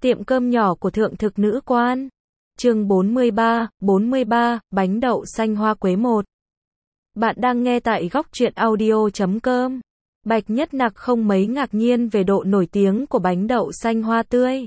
Tiệm cơm nhỏ của thượng thực nữ quan. Chương 43, bánh đậu xanh hoa quế 1. Bạn đang nghe tại góc truyện audio.com. Bạch Nhất Nặc không mấy ngạc nhiên về độ nổi tiếng của bánh đậu xanh hoa tươi.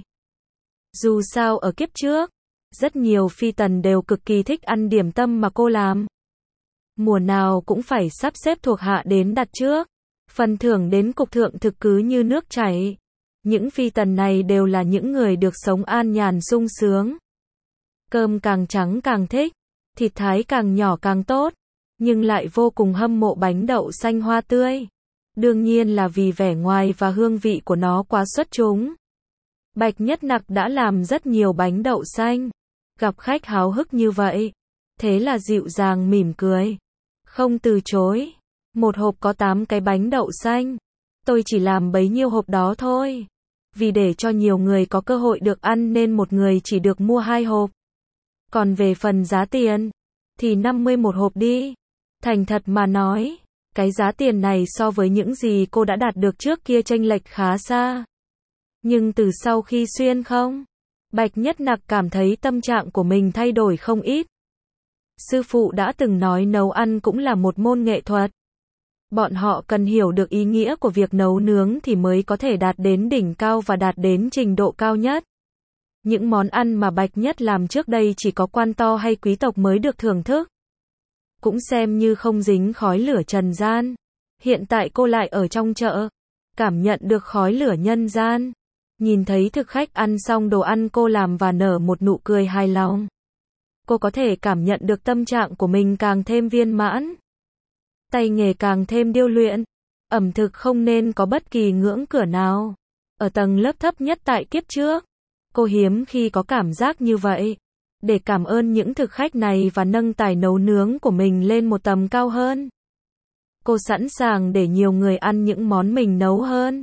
Dù sao ở kiếp trước, rất nhiều phi tần đều cực kỳ thích ăn điểm tâm mà cô làm. Mùa nào cũng phải sắp xếp thuộc hạ đến đặt trước. Phần thưởng đến cục thượng thực cứ như nước chảy. Những phi tần này đều là những người được sống an nhàn sung sướng. Cơm càng trắng càng thích, thịt thái càng nhỏ càng tốt, nhưng lại vô cùng hâm mộ bánh đậu xanh hoa tươi. Đương nhiên là vì vẻ ngoài và hương vị của nó quá xuất chúng. Bạch Nhất Nặc đã làm rất nhiều bánh đậu xanh. Gặp khách háo hức như vậy, thế là dịu dàng mỉm cười, không từ chối. Một hộp có 8 cái bánh đậu xanh. Tôi chỉ làm bấy nhiêu hộp đó thôi. Vì để cho nhiều người có cơ hội được ăn nên một người chỉ được mua 2 hộp. Còn về phần giá tiền, thì 50 một hộp đi. Thành thật mà nói, cái giá tiền này so với những gì cô đã đạt được trước kia chênh lệch khá xa. Nhưng từ sau khi xuyên không, Bạch Nhất Nặc cảm thấy tâm trạng của mình thay đổi không ít. Sư phụ đã từng nói nấu ăn cũng là một môn nghệ thuật. Bọn họ cần hiểu được ý nghĩa của việc nấu nướng thì mới có thể đạt đến đỉnh cao và đạt đến trình độ cao nhất. Những món ăn mà Bạch Nhất làm trước đây chỉ có quan to hay quý tộc mới được thưởng thức. Cũng xem như không dính khói lửa trần gian. Hiện tại cô lại ở trong chợ, cảm nhận được khói lửa nhân gian. Nhìn thấy thực khách ăn xong đồ ăn cô làm và nở một nụ cười hài lòng. Cô có thể cảm nhận được tâm trạng của mình càng thêm viên mãn. Tay nghề càng thêm điêu luyện. Ẩm thực không nên có bất kỳ ngưỡng cửa nào. Ở tầng lớp thấp nhất tại kiếp trước, cô hiếm khi có cảm giác như vậy. Để cảm ơn những thực khách này và nâng tài nấu nướng của mình lên một tầm cao hơn, cô sẵn sàng để nhiều người ăn những món mình nấu hơn.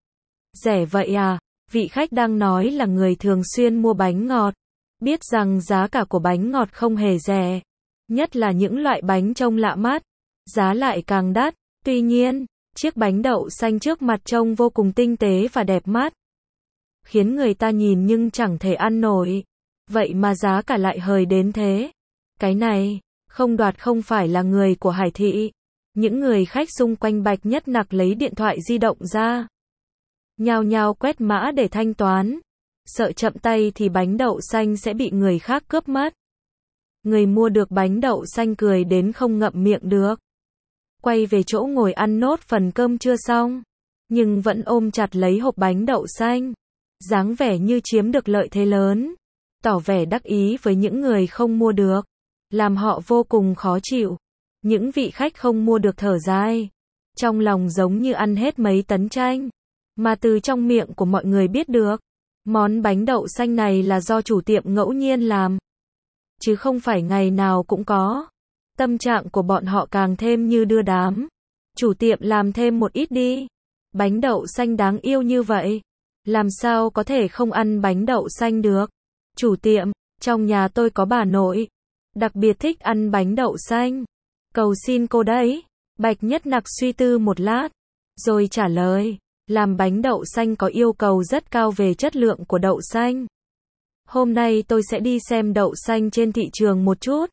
Rẻ vậy à? Vị khách đang nói là người thường xuyên mua bánh ngọt. Biết rằng giá cả của bánh ngọt không hề rẻ. Nhất là những loại bánh trông lạ mắt, giá lại càng đắt. Tuy nhiên, chiếc bánh đậu xanh trước mặt trông vô cùng tinh tế và đẹp mắt, khiến người ta nhìn nhưng chẳng thể ăn nổi. Vậy mà giá cả lại hời đến thế. Cái này, không đoạt không phải là người của Hải Thị. Những người khách xung quanh Bạch Nhất Nặc lấy điện thoại di động ra, nhao nhao quét mã để thanh toán. Sợ chậm tay thì bánh đậu xanh sẽ bị người khác cướp mất. Người mua được bánh đậu xanh cười đến không ngậm miệng được. Quay về chỗ ngồi ăn nốt phần cơm chưa xong, nhưng vẫn ôm chặt lấy hộp bánh đậu xanh, dáng vẻ như chiếm được lợi thế lớn, tỏ vẻ đắc ý với những người không mua được, làm họ vô cùng khó chịu. Những vị khách không mua được thở dài, trong lòng giống như ăn hết mấy tấn chanh. Mà từ trong miệng của mọi người biết được, món bánh đậu xanh này là do chủ tiệm ngẫu nhiên làm, chứ không phải ngày nào cũng có. Tâm trạng của bọn họ càng thêm như đưa đám. Chủ tiệm làm thêm một ít đi. Bánh đậu xanh đáng yêu như vậy, làm sao có thể không ăn bánh đậu xanh được. Chủ tiệm, trong nhà tôi có bà nội, đặc biệt thích ăn bánh đậu xanh. Cầu xin cô đấy. Bạch Nhất Nặc suy tư một lát, rồi trả lời. Làm bánh đậu xanh có yêu cầu rất cao về chất lượng của đậu xanh. Hôm nay tôi sẽ đi xem đậu xanh trên thị trường một chút,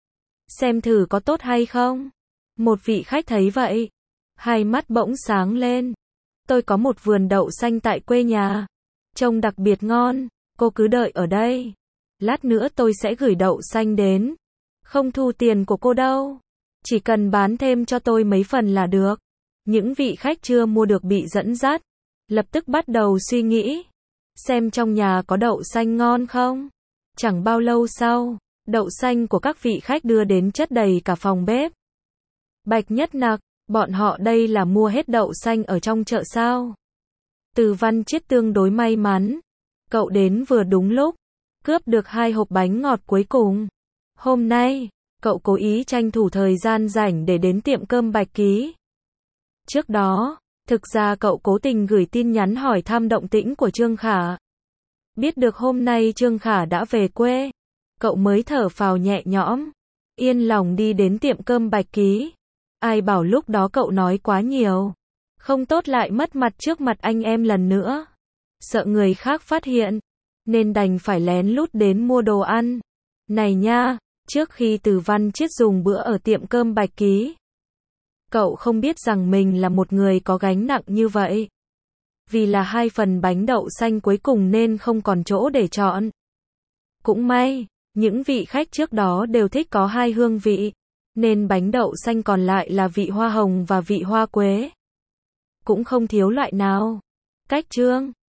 xem thử có tốt hay không. Một vị khách thấy vậy, hai mắt bỗng sáng lên. Tôi có một vườn đậu xanh tại quê nhà, trông đặc biệt ngon, cô cứ đợi ở đây. Lát nữa tôi sẽ gửi đậu xanh đến. Không thu tiền của cô đâu, chỉ cần bán thêm cho tôi mấy phần là được. Những vị khách chưa mua được bị dẫn dắt, lập tức bắt đầu suy nghĩ, xem trong nhà có đậu xanh ngon không. Chẳng bao lâu sau, đậu xanh của các vị khách đưa đến chất đầy cả phòng bếp. Bạch Nhất Nặc, bọn họ đây là mua hết đậu xanh ở trong chợ sao? Từ Văn Chiết tương đối may mắn, cậu đến vừa đúng lúc, cướp được 2 hộp bánh ngọt cuối cùng. Hôm nay, cậu cố ý tranh thủ thời gian rảnh để đến tiệm cơm Bạch Ký. Trước đó, thực ra cậu cố tình gửi tin nhắn hỏi thăm động tĩnh của Trương Khả. Biết được hôm nay Trương Khả đã về quê, cậu mới thở phào nhẹ nhõm, yên lòng đi đến tiệm cơm Bạch Ký. Ai bảo lúc đó cậu nói quá nhiều, không tốt lại mất mặt trước mặt anh em lần nữa. Sợ người khác phát hiện, nên đành phải lén lút đến mua đồ ăn. Này nha, trước khi Từ Văn Chiết dùng bữa ở tiệm cơm Bạch Ký, cậu không biết rằng mình là một người có gánh nặng như vậy. Vì là 2 phần bánh đậu xanh cuối cùng nên không còn chỗ để chọn. Cũng may, những vị khách trước đó đều thích có 2 hương vị, nên bánh đậu xanh còn lại là vị hoa hồng và vị hoa quế. Cũng không thiếu loại nào. Cách chương